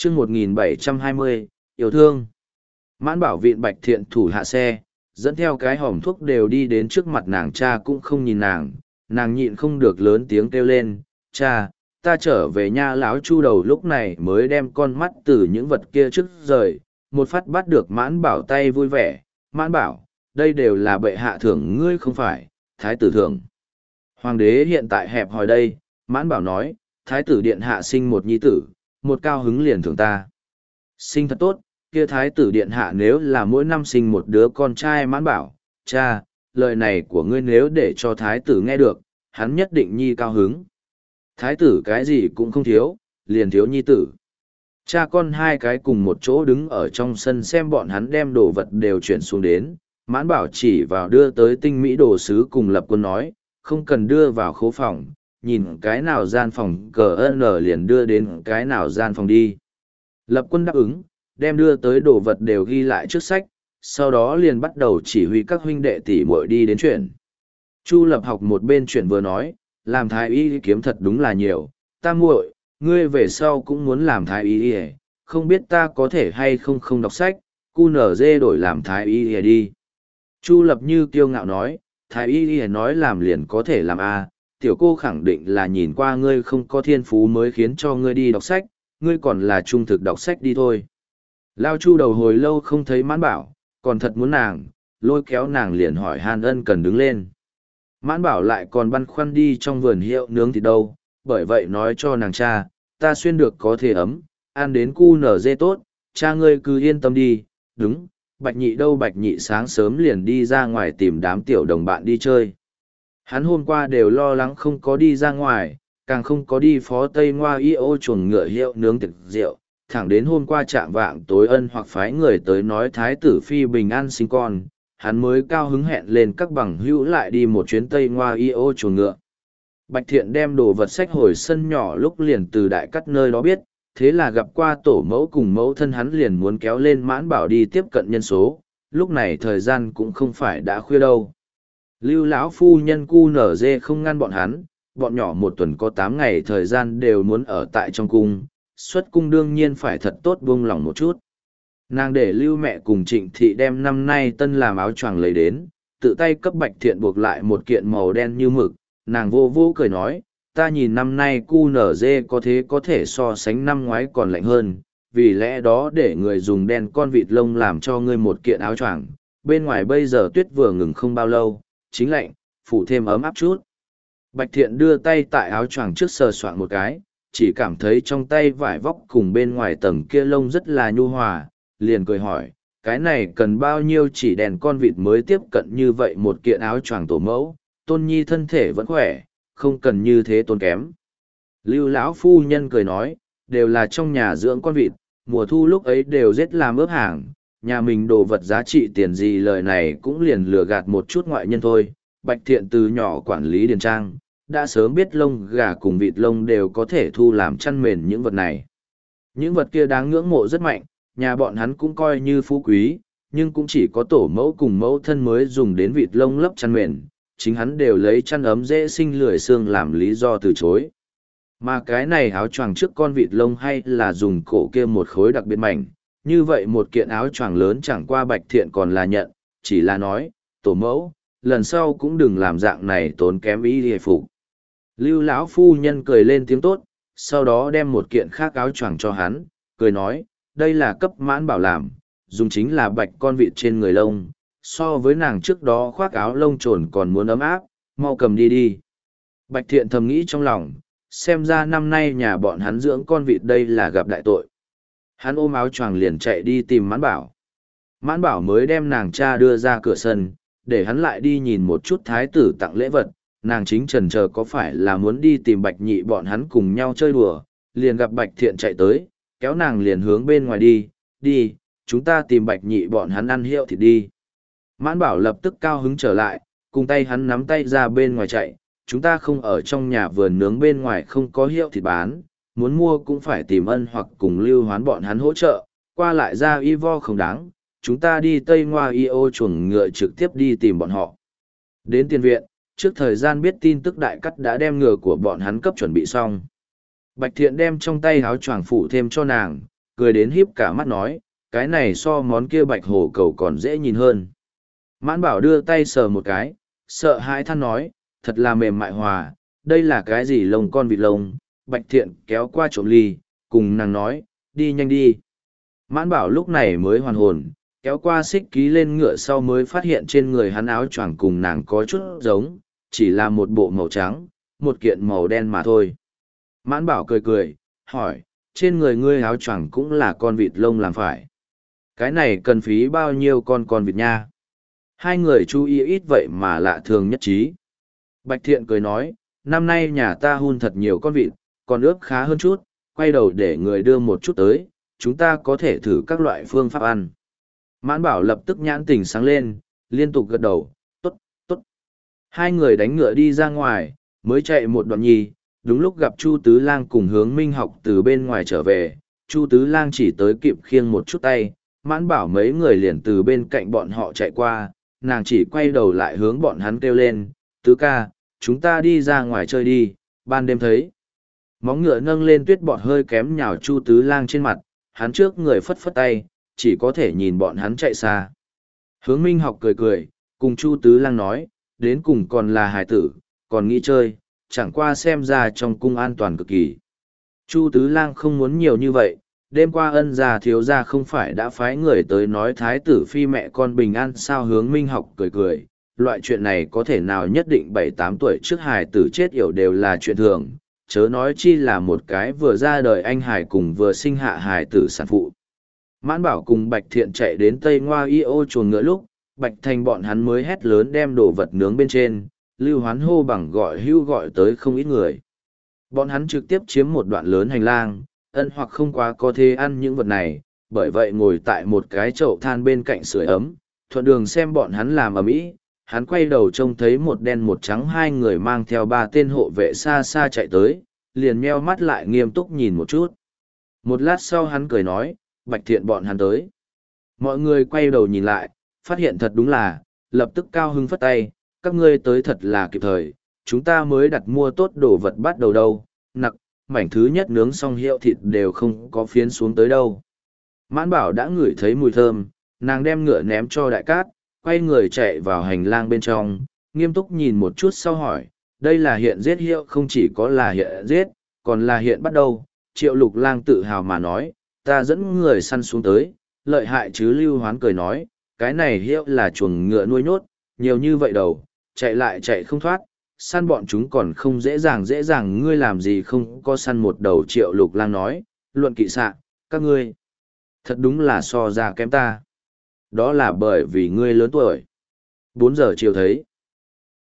chương 1720, yêu thương. Mãn Bảo vịn Bạch Thiện thủ hạ xe, dẫn theo cái hòm thuốc đều đi đến trước mặt nàng. Cha cũng không nhìn nàng nhịn không được lớn tiếng kêu lên, cha, ta trở về nha. Lão Chu đầu lúc này mới đem con mắt từ những vật kia trước rời, một phát bắt được Mãn Bảo tay vui vẻ. Mãn Bảo, đây đều là bệ hạ thưởng ngươi không phải, thái tử thưởng. Hoàng đế hiện tại hẹp hòi đây. Mãn Bảo nói, thái tử điện hạ sinh một nhi tử, một cao hứng liền thưởng ta. Sinh thật tốt, kia thái tử điện hạ nếu là mỗi năm sinh một đứa con trai. Mãn Bảo, cha, lời này của ngươi nếu để cho thái tử nghe được, hắn nhất định nhi cao hứng. Thái tử cái gì cũng không thiếu, liền thiếu nhi tử. Cha con hai cái cùng một chỗ đứng ở trong sân xem bọn hắn đem đồ vật đều chuyển xuống đến. Mãn Bảo chỉ vào đưa tới tinh mỹ đồ sứ cùng Lập Quân nói, không cần đưa vào khố phòng, nhìn cái nào gian phòng CN liền đưa đến cái nào gian phòng đi. Lập Quân đáp ứng, đem đưa tới đồ vật đều ghi lại trước sách, sau đó liền bắt đầu chỉ huy các huynh đệ tỷ muội đi đến chuyển. Chu Lập học một bên chuyển vừa nói, làm thái y kiếm thật đúng là nhiều, ta muội, ngươi về sau cũng muốn làm thái y, không biết ta có thể hay không đọc sách, QNZ đổi làm thái y đi. Chu Lập như kiêu ngạo nói, thái y nói làm liền có thể làm a, tiểu cô khẳng định là nhìn qua ngươi không có thiên phú mới khiến cho ngươi đi đọc sách, ngươi còn là trung thực đọc sách đi thôi. Lao Chu đầu hồi lâu không thấy Mãn Bảo, còn thật muốn nàng, lôi kéo nàng liền hỏi han ân cần đứng lên. Mãn Bảo lại còn băn khoăn đi trong vườn hiệu nướng thịt đâu, bởi vậy nói cho nàng cha, ta xuyên được có thể ấm, ăn đến QNZ tốt, cha ngươi cứ yên tâm đi. Đúng, Bạch Nhị đâu? Bạch Nhị sáng sớm liền đi ra ngoài tìm đám tiểu đồng bạn đi chơi. Hắn hôm qua đều lo lắng không có đi ra ngoài, càng không có đi phó Tây Ngoa y ô chuồng ngựa hiệu nướng tiệc rượu, thẳng đến hôm qua chạm vạng tối ân hoặc phái người tới nói thái tử phi bình an sinh con, hắn mới cao hứng hẹn lên các bằng hữu lại đi một chuyến Tây Ngoa y ô chuồng ngựa. Bạch Thiện đem đồ vật sách hồi sân nhỏ lúc liền từ đại cắt nơi đó biết, thế là gặp qua tổ mẫu cùng mẫu thân hắn liền muốn kéo lên Mãn Bảo đi tiếp cận nhân số, lúc này thời gian cũng không phải đã khuya đâu. Lưu lão phu nhân QNZ không ngăn bọn hắn, bọn nhỏ một tuần có 8 ngày thời gian đều muốn ở tại trong cung, xuất cung đương nhiên phải thật tốt buông lòng một chút. Nàng để Lưu mẹ cùng Trịnh thị đem năm nay tân làm áo choàng lấy đến, tự tay cấp Bạch Thiện buộc lại một kiện màu đen như mực, nàng vô vô cười nói, ta nhìn năm nay QNZ có thế có thể so sánh năm ngoái còn lạnh hơn, vì lẽ đó để người dùng đen con vịt lông làm cho ngươi một kiện áo choàng, bên ngoài bây giờ tuyết vừa ngừng không bao lâu, chính lạnh, phủ thêm ấm áp chút. Bạch Thiện đưa tay tại áo choàng trước sờ soạn một cái, chỉ cảm thấy trong tay vải vóc cùng bên ngoài tầng kia lông rất là nhu hòa, liền cười hỏi, cái này cần bao nhiêu chỉ đèn con vịt mới tiếp cận như vậy một kiện áo choàng tổ mẫu, Tôn Nhi thân thể vẫn khỏe, không cần như thế tốn kém. Lưu lão phu nhân cười nói, đều là trong nhà dưỡng con vịt, mùa thu lúc ấy đều giết làm ướp hàng, nhà mình đồ vật giá trị tiền gì lời này cũng liền lừa gạt một chút ngoại nhân thôi. Bạch Thiện từ nhỏ quản lý điền trang, đã sớm biết lông gà cùng vịt lông đều có thể thu làm chăn mền những vật này. Những vật kia đáng ngưỡng mộ rất mạnh, nhà bọn hắn cũng coi như phú quý, nhưng cũng chỉ có tổ mẫu cùng mẫu thân mới dùng đến vịt lông lấp chăn mền, chính hắn đều lấy chăn ấm dễ sinh lười xương làm lý do từ chối. Mà cái này áo choàng trước con vịt lông hay là dùng cổ kia một khối đặc biệt mảnh, như vậy một kiện áo choàng lớn chẳng qua Bạch Thiện còn là nhận, chỉ là nói, tổ mẫu, lần sau cũng đừng làm dạng này tốn kém ý hề phục. Lưu lão phu nhân cười lên tiếng tốt, sau đó đem một kiện khác áo choàng cho hắn, cười nói, đây là cấp Mãn Bảo làm, dùng chính là bạch con vịt trên người lông, so với nàng trước đó khoác áo lông trồn còn muốn ấm áp, mau cầm đi đi. Bạch Thiện thầm nghĩ trong lòng, xem ra năm nay nhà bọn hắn dưỡng con vịt đây là gặp đại tội. Hắn ôm áo choàng liền chạy đi tìm Mãn Bảo. Mãn Bảo mới đem nàng cha đưa ra cửa sân, để hắn lại đi nhìn một chút thái tử tặng lễ vật, nàng chính chần chờ có phải là muốn đi tìm Bạch Nhị bọn hắn cùng nhau chơi đùa, liền gặp Bạch Thiện chạy tới, kéo nàng liền hướng bên ngoài đi, đi, chúng ta tìm Bạch Nhị bọn hắn ăn hiệu thịt đi. Mãn Bảo lập tức cao hứng trở lại, cùng tay hắn nắm tay ra bên ngoài chạy, chúng ta không ở trong nhà vườn nướng bên ngoài không có hiệu thịt bán, muốn mua cũng phải tìm Ân hoặc cùng Lưu Hoán bọn hắn hỗ trợ, qua lại ra y vo không đáng, chúng ta đi Tây Ngoa y ô chuồng ngựa trực tiếp đi tìm bọn họ. Đến tiền viện, trước thời gian biết tin tức đại cắt đã đem ngựa của bọn hắn cấp chuẩn bị xong. Bạch Thiện đem trong tay áo choàng phủ thêm cho nàng, cười đến híp cả mắt nói, cái này so món kia bạch hổ cầu còn dễ nhìn hơn. Mãn bảo đưa tay sờ một cái, sợ hãi than nói, thật là mềm mại hòa, đây là cái gì lông con vịt lông. Bạch thiện kéo qua trộm ly, cùng nàng nói, đi nhanh đi. Mãn bảo lúc này mới hoàn hồn, kéo qua xích ký lên ngựa sau mới phát hiện trên người hắn áo choàng cùng nàng có chút giống, chỉ là một bộ màu trắng, một kiện màu đen mà thôi. Mãn bảo cười cười, hỏi, trên người ngươi áo choàng cũng là con vịt lông làm phải. Cái này cần phí bao nhiêu con vịt nha? Hai người chú ý ít vậy mà lạ thường nhất trí. Bạch thiện cười nói, năm nay nhà ta hun thật nhiều con vịt, còn ướp khá hơn chút, quay đầu để người đưa một chút tới, chúng ta có thể thử các loại phương pháp ăn. Mãn bảo lập tức nhãn tình sáng lên, liên tục gật đầu, tốt, tốt. Hai người đánh ngựa đi ra ngoài, mới chạy một đoạn nhì, đúng lúc gặp Chu Tứ Lang cùng Hướng Minh Học từ bên ngoài trở về. Chu Tứ Lang chỉ tới kịp khiêng một chút tay, Mãn bảo mấy người liền từ bên cạnh bọn họ chạy qua, nàng chỉ quay đầu lại hướng bọn hắn kêu lên, Tứ ca, chúng ta đi ra ngoài chơi đi, ban đêm thấy. Móng ngựa nâng lên tuyết bọt hơi kém nhào Chu Tứ Lang trên mặt, hắn trước người phất phất tay, chỉ có thể nhìn bọn hắn chạy xa. Hướng Minh Học cười cười, cùng Chu Tứ Lang nói, đến cùng còn là hài tử, còn nghĩ chơi, chẳng qua xem ra trong cung an toàn cực kỳ. Chu Tứ Lang không muốn nhiều như vậy, đêm qua Ân gia thiếu gia không phải đã phái người tới nói thái tử phi mẹ con bình an sao. Hướng Minh Học cười cười, loại chuyện này có thể nào nhất định 7-8 tuổi trước hài tử chết yểu đều là chuyện thường, chớ nói chi là một cái vừa ra đời anh hài cùng vừa sinh hạ hài tử sản phụ. Mãn bảo cùng Bạch Thiện chạy đến Tây Ngoa Y ô chuồng ngựa lúc, Bạch Thành bọn hắn mới hét lớn đem đồ vật nướng bên trên, Lưu Hoán hô bằng gọi hưu gọi tới không ít người. Bọn hắn trực tiếp chiếm một đoạn lớn hành lang, Ân hoặc không quá có thể ăn những vật này, bởi vậy ngồi tại một cái chậu than bên cạnh sưởi ấm, thuận đường xem bọn hắn làm ầm ĩ. Hắn quay đầu trông thấy một đen một trắng hai người mang theo 3 tên hộ vệ xa xa chạy tới, liền meo mắt lại nghiêm túc nhìn một chút. Một lát sau hắn cười nói, Bạch Thiện bọn hắn tới. Mọi người quay đầu nhìn lại, phát hiện thật đúng là, lập tức cao hứng phất tay, các ngươi tới thật là kịp thời, chúng ta mới đặt mua tốt đồ vật bắt đầu đâu, nặc, mảnh thứ nhất nướng xong hiệu thịt đều không có phiến xuống tới đâu. Mãn bảo đã ngửi thấy mùi thơm, nàng đem ngựa ném cho đại cát, quay người chạy vào hành lang bên trong, nghiêm túc nhìn một chút sau hỏi, đây là hiện giết hiệu không chỉ có là hiện giết, còn là hiện bắt đầu. Triệu Lục Lang tự hào mà nói, ta dẫn người săn xuống tới, lợi hại chứ. Lưu Hoán cười nói, cái này hiệu là chuồng ngựa nuôi nhốt, nhiều như vậy đầu, chạy lại chạy không thoát, săn bọn chúng còn không dễ dàng ngươi làm gì không có săn một đầu. Triệu Lục Lang nói, luận kỵ xạ, các ngươi, thật đúng là so ra kém ta. Đó là bởi vì ngươi lớn tuổi. 4 giờ chiều thấy.